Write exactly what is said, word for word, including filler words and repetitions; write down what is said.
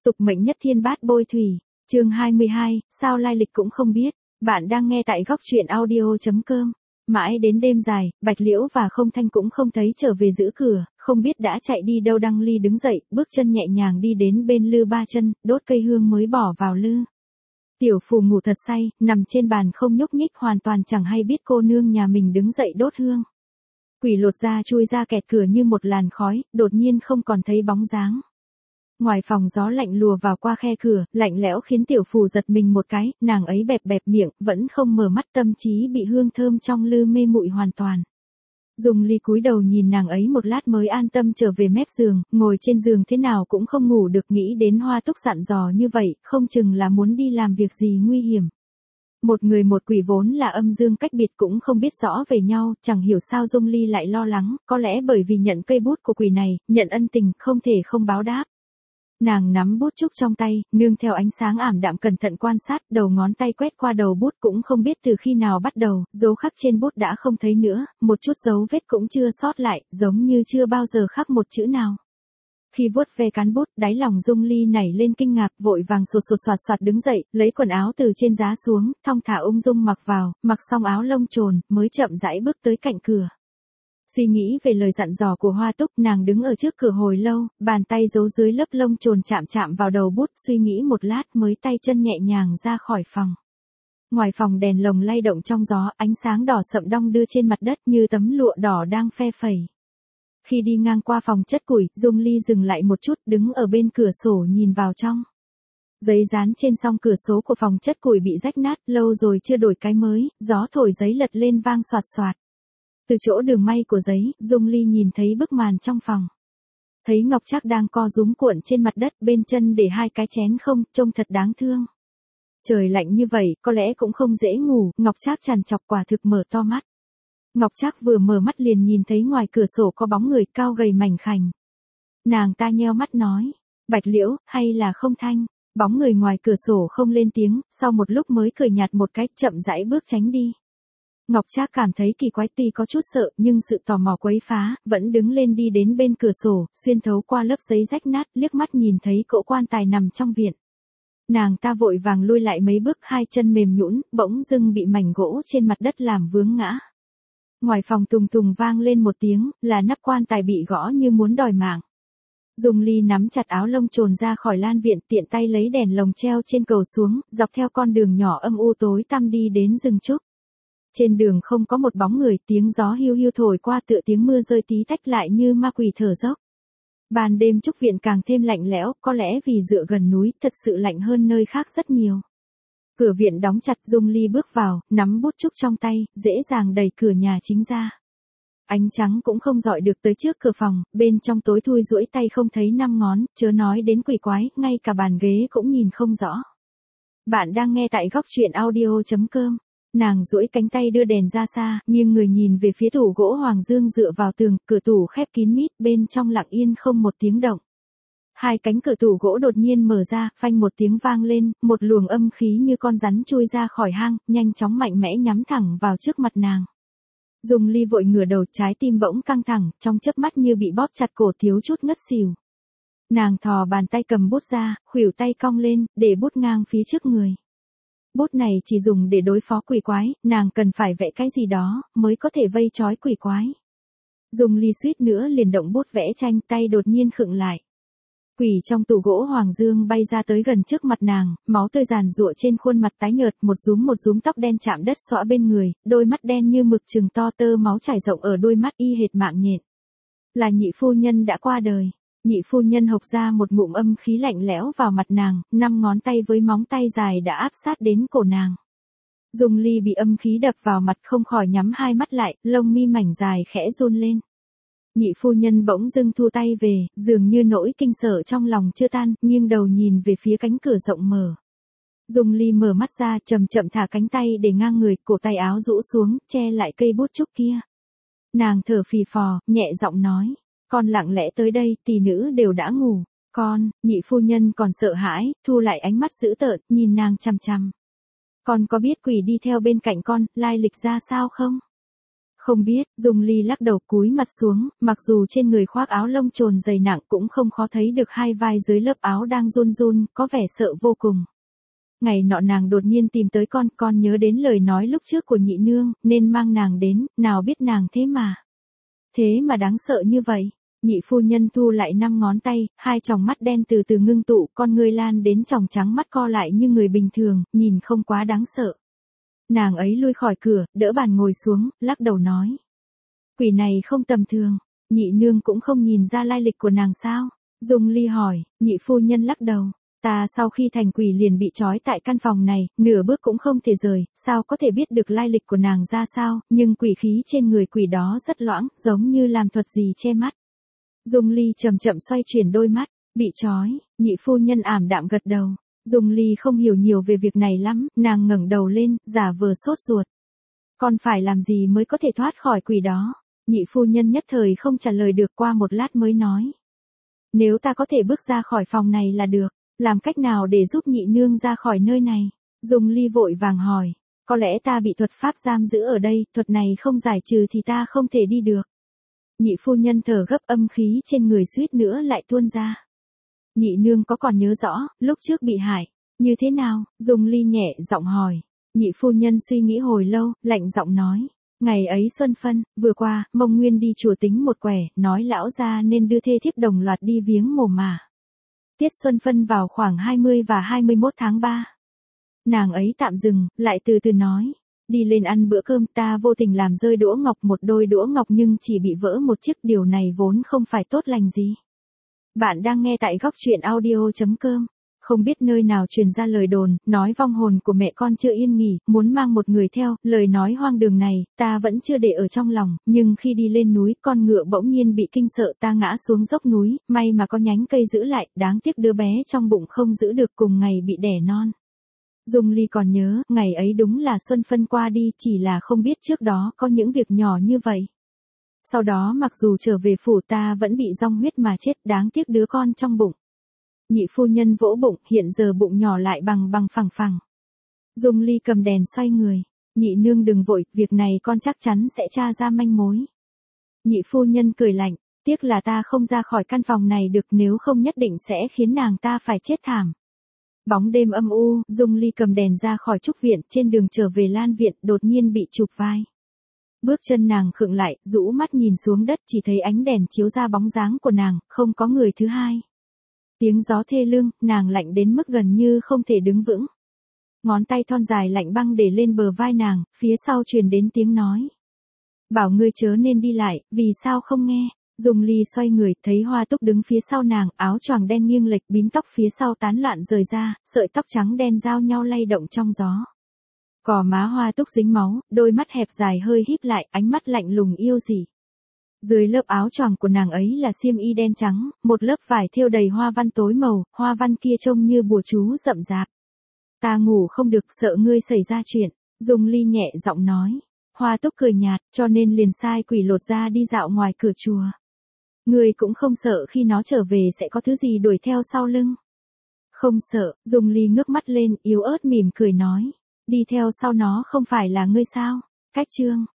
tục mệnh nhất thiên bát bôi thủy, chương hai mươi hai, sao lai lịch cũng không biết. Bạn đang nghe tại góc truyện audio.com. Mãi đến đêm dài, Bạch Liễu và Không Thanh cũng không thấy trở về giữ cửa, không biết đã chạy đi đâu. Đăng Ly đứng dậy, bước chân nhẹ nhàng đi đến bên lư ba chân, đốt cây hương mới bỏ vào lư. Tiểu Phù ngủ thật say, nằm trên bàn không nhúc nhích, hoàn toàn chẳng hay biết cô nương nhà mình đứng dậy đốt hương. Quỷ lột ra chui ra kẹt cửa như một làn khói, đột nhiên không còn thấy bóng dáng. Ngoài phòng gió lạnh lùa vào qua khe cửa, lạnh lẽo khiến Tiểu Phù giật mình một cái, nàng ấy bẹp bẹp miệng, vẫn không mở mắt, tâm trí bị hương thơm trong lư mê muội hoàn toàn. Dung Ly cúi đầu nhìn nàng ấy một lát mới an tâm trở về mép giường, ngồi trên giường thế nào cũng không ngủ được, nghĩ đến Hoa Túc dặn dò như vậy, không chừng là muốn đi làm việc gì nguy hiểm. Một người một quỷ vốn là âm dương cách biệt, cũng không biết rõ về nhau, chẳng hiểu sao Dung Ly lại lo lắng, có lẽ bởi vì nhận cây bút của quỷ này, nhận ân tình, không thể không báo đáp. Nàng nắm bút trúc trong tay, nương theo ánh sáng ảm đạm cẩn thận quan sát, đầu ngón tay quét qua đầu bút, cũng không biết từ khi nào bắt đầu, dấu khắc trên bút đã không thấy nữa, một chút dấu vết cũng chưa sót lại, giống như chưa bao giờ khắc một chữ nào. Khi vuốt ve cán bút, đáy lòng Dung Ly nảy lên kinh ngạc, vội vàng sột sột soạt soạt đứng dậy, lấy quần áo từ trên giá xuống, thong thả ung dung mặc vào, mặc xong áo lông trồn, mới chậm rãi bước tới cạnh cửa. Suy nghĩ về lời dặn dò của Hoa Túc, nàng đứng ở trước cửa hồi lâu, bàn tay giấu dưới lớp lông trồn chạm chạm vào đầu bút, suy nghĩ một lát mới tay chân nhẹ nhàng ra khỏi phòng. Ngoài phòng đèn lồng lay động trong gió, ánh sáng đỏ sậm đong đưa trên mặt đất như tấm lụa đỏ đang phe phẩy. Khi đi ngang qua phòng chất củi, Dung Ly dừng lại một chút, đứng ở bên cửa sổ nhìn vào trong. Giấy dán trên song cửa sổ của phòng chất củi bị rách nát, lâu rồi chưa đổi cái mới, gió thổi giấy lật lên vang xoạt xoạt. Từ chỗ đường may của giấy, Dung Ly nhìn thấy bức màn trong phòng. Thấy Ngọc Trác đang co rúm cuộn trên mặt đất, bên chân để hai cái chén không, trông thật đáng thương. Trời lạnh như vậy, có lẽ cũng không dễ ngủ, Ngọc Trác trằn trọc quả thực mở to mắt. Ngọc Trác vừa mở mắt liền nhìn thấy ngoài cửa sổ có bóng người cao gầy mảnh khảnh. Nàng ta nheo mắt nói, Bạch Liễu, hay là Không Thanh? Bóng người ngoài cửa sổ không lên tiếng, sau một lúc mới cười nhạt một cái, chậm rãi bước tránh đi. Ngọc Trác cảm thấy kỳ quái, tuy có chút sợ, nhưng sự tò mò quấy phá, vẫn đứng lên đi đến bên cửa sổ, xuyên thấu qua lớp giấy rách nát, liếc mắt nhìn thấy cỗ quan tài nằm trong viện. Nàng ta vội vàng lui lại mấy bước, hai chân mềm nhũn, bỗng dưng bị mảnh gỗ trên mặt đất làm vướng ngã. Ngoài phòng tùng tùng vang lên một tiếng, là nắp quan tài bị gõ như muốn đòi mạng. Dung Ly nắm chặt áo lông trồn ra khỏi lan viện, tiện tay lấy đèn lồng treo trên cầu xuống, dọc theo con đường nhỏ âm u tối tăm đi đến rừng trúc. Trên đường không có một bóng người, tiếng gió hiu hiu thổi qua tựa tiếng mưa rơi tí tách lại như ma quỷ thở dốc. Ban đêm trúc viện càng thêm lạnh lẽo, có lẽ vì dựa gần núi, thật sự lạnh hơn nơi khác rất nhiều. Cửa viện đóng chặt, Dung Ly bước vào, nắm bút trúc trong tay, dễ dàng đẩy cửa nhà chính ra. Ánh trắng cũng không dọi được tới trước cửa phòng, bên trong tối thui duỗi tay không thấy năm ngón, chớ nói đến quỷ quái, ngay cả bàn ghế cũng nhìn không rõ. Bạn đang nghe tại góc truyện audio.com. Nàng duỗi cánh tay đưa đèn ra xa, nghiêng người nhìn về phía tủ gỗ hoàng dương dựa vào tường, cửa tủ khép kín mít, bên trong lặng yên không một tiếng động. Hai cánh cửa tủ gỗ đột nhiên mở ra, phanh một tiếng vang lên, một luồng âm khí như con rắn chui ra khỏi hang, nhanh chóng mạnh mẽ nhắm thẳng vào trước mặt nàng. Dung Ly vội ngửa đầu, trái tim bỗng căng thẳng, trong chớp mắt như bị bóp chặt cổ, thiếu chút ngất xỉu. Nàng thò bàn tay cầm bút ra, khuỷu tay cong lên, để bút ngang phía trước người. Bút này chỉ dùng để đối phó quỷ quái, nàng cần phải vẽ cái gì đó, mới có thể vây trói quỷ quái. Dung Ly suýt nữa liền động bút vẽ tranh, tay đột nhiên khựng lại. Quỷ trong tủ gỗ hoàng dương bay ra tới gần trước mặt nàng, máu tươi giàn giụa trên khuôn mặt tái nhợt, một rúm một rúm tóc đen chạm đất xõa bên người, đôi mắt đen như mực trừng to, tơ máu chảy rộng ở đôi mắt y hệt mạng nhện. Là nhị phu nhân đã qua đời. Nhị phu nhân hộc ra một ngụm âm khí lạnh lẽo vào mặt nàng, năm ngón tay với móng tay dài đã áp sát đến cổ nàng. Dung Ly bị âm khí đập vào mặt không khỏi nhắm hai mắt lại, lông mi mảnh dài khẽ run lên. Nhị phu nhân bỗng dưng thu tay về, dường như nỗi kinh sợ trong lòng chưa tan, nghiêng đầu nhìn về phía cánh cửa rộng mở. Dung Ly mở mắt ra, chậm chậm thả cánh tay để ngang người, cổ tay áo rũ xuống, che lại cây bút trúc kia. Nàng thở phì phò, nhẹ giọng nói. Con lặng lẽ tới đây, tỷ nữ đều đã ngủ. Con, nhị phu nhân còn sợ hãi, thu lại ánh mắt dữ tợn, nhìn nàng chằm chằm. Con có biết quỷ đi theo bên cạnh con, lai lịch ra sao không? Không biết, Dung Ly lắc đầu cúi mặt xuống, mặc dù trên người khoác áo lông trồn dày nặng cũng không khó thấy được hai vai dưới lớp áo đang run run, có vẻ sợ vô cùng. Ngày nọ nàng đột nhiên tìm tới con, con nhớ đến lời nói lúc trước của nhị nương, nên mang nàng đến, nào biết nàng thế mà. Thế mà đáng sợ như vậy. Nhị phu nhân thu lại năm ngón tay, hai tròng mắt đen từ từ ngưng tụ, con người lan đến tròng trắng mắt co lại như người bình thường, nhìn không quá đáng sợ. Nàng ấy lui khỏi cửa, đỡ bàn ngồi xuống, lắc đầu nói. Quỷ này không tầm thường, nhị nương cũng không nhìn ra lai lịch của nàng sao? Dung Ly hỏi, nhị phu nhân lắc đầu. Ta sau khi thành quỷ liền bị trói tại căn phòng này, nửa bước cũng không thể rời, sao có thể biết được lai lịch của nàng ra sao, nhưng quỷ khí trên người quỷ đó rất loãng, giống như làm thuật gì che mắt. Dung Ly chậm chậm xoay chuyển đôi mắt, bị trói, nhị phu nhân ảm đạm gật đầu. Dung Ly không hiểu nhiều về việc này lắm, nàng ngẩng đầu lên, giả vờ sốt ruột. Còn phải làm gì mới có thể thoát khỏi quỷ đó? Nhị phu nhân nhất thời không trả lời được, qua một lát mới nói. Nếu ta có thể bước ra khỏi phòng này là được, làm cách nào để giúp nhị nương ra khỏi nơi này? Dung Ly vội vàng hỏi, có lẽ ta bị thuật pháp giam giữ ở đây, thuật này không giải trừ thì ta không thể đi được. Nhị phu nhân thở gấp, âm khí trên người suýt nữa lại tuôn ra. Nhị nương có còn nhớ rõ, lúc trước bị hại, như thế nào? Dung Ly nhẹ giọng hỏi. Nhị phu nhân suy nghĩ hồi lâu, lạnh giọng nói. Ngày ấy xuân phân, vừa qua, Mông Nguyên đi chùa tính một quẻ, nói lão gia nên đưa thê thiếp đồng loạt đi viếng mồ mả. Tiết xuân phân vào khoảng hai mươi và hai mươi mốt tháng ba. Nàng ấy tạm dừng, lại từ từ nói. Đi lên ăn bữa cơm, ta vô tình làm rơi đũa ngọc, một đôi đũa ngọc nhưng chỉ bị vỡ một chiếc, điều này vốn không phải tốt lành gì. Bạn đang nghe tại góc truyện audio chấm com. Không biết nơi nào truyền ra lời đồn, nói vong hồn của mẹ con chưa yên nghỉ, muốn mang một người theo, lời nói hoang đường này, ta vẫn chưa để ở trong lòng, nhưng khi đi lên núi, con ngựa bỗng nhiên bị kinh sợ, ta ngã xuống dốc núi, may mà có nhánh cây giữ lại, đáng tiếc đứa bé trong bụng không giữ được, cùng ngày bị đẻ non. Dung Ly còn nhớ, ngày ấy đúng là xuân phân qua đi, chỉ là không biết trước đó có những việc nhỏ như vậy. Sau đó mặc dù trở về phủ ta vẫn bị rong huyết mà chết, đáng tiếc đứa con trong bụng. Nhị phu nhân vỗ bụng, hiện giờ bụng nhỏ lại bằng bằng phẳng phẳng. Dung Ly cầm đèn xoay người. Nhị nương đừng vội, việc này con chắc chắn sẽ tra ra manh mối. Nhị phu nhân cười lạnh, tiếc là ta không ra khỏi căn phòng này được, nếu không nhất định sẽ khiến nàng ta phải chết thảm. Bóng đêm âm u, Dung Ly cầm đèn ra khỏi trúc viện, trên đường trở về Lan viện, đột nhiên bị chụp vai. Bước chân nàng khựng lại, rũ mắt nhìn xuống đất, chỉ thấy ánh đèn chiếu ra bóng dáng của nàng, không có người thứ hai. Tiếng gió thê lương, nàng lạnh đến mức gần như không thể đứng vững. Ngón tay thon dài lạnh băng để lên bờ vai nàng, phía sau truyền đến tiếng nói. Bảo ngươi chớ nên đi lại, vì sao không nghe? Dung Ly xoay người, thấy Hoa Túc đứng phía sau nàng, áo choàng đen nghiêng lệch, bím tóc phía sau tán loạn rời ra, sợi tóc trắng đen giao nhau lay động trong gió. Cò má Hoa Túc dính máu, đôi mắt hẹp dài hơi híp lại, ánh mắt lạnh lùng yêu dị. Dưới lớp áo choàng của nàng ấy là xiêm y đen trắng, một lớp vải thêu đầy hoa văn tối màu, hoa văn kia trông như bùa chú rậm rạp. Ta ngủ không được, sợ ngươi xảy ra chuyện, Dung Ly nhẹ giọng nói. Hoa Túc cười nhạt, cho nên liền sai quỷ lột ra đi dạo ngoài cửa chùa. Ngươi cũng không sợ khi nó trở về sẽ có thứ gì đuổi theo sau lưng? Không sợ, Dung Ly ngước mắt lên, yếu ớt mỉm cười nói. Đi theo sau nó không phải là ngươi sao? Cách chương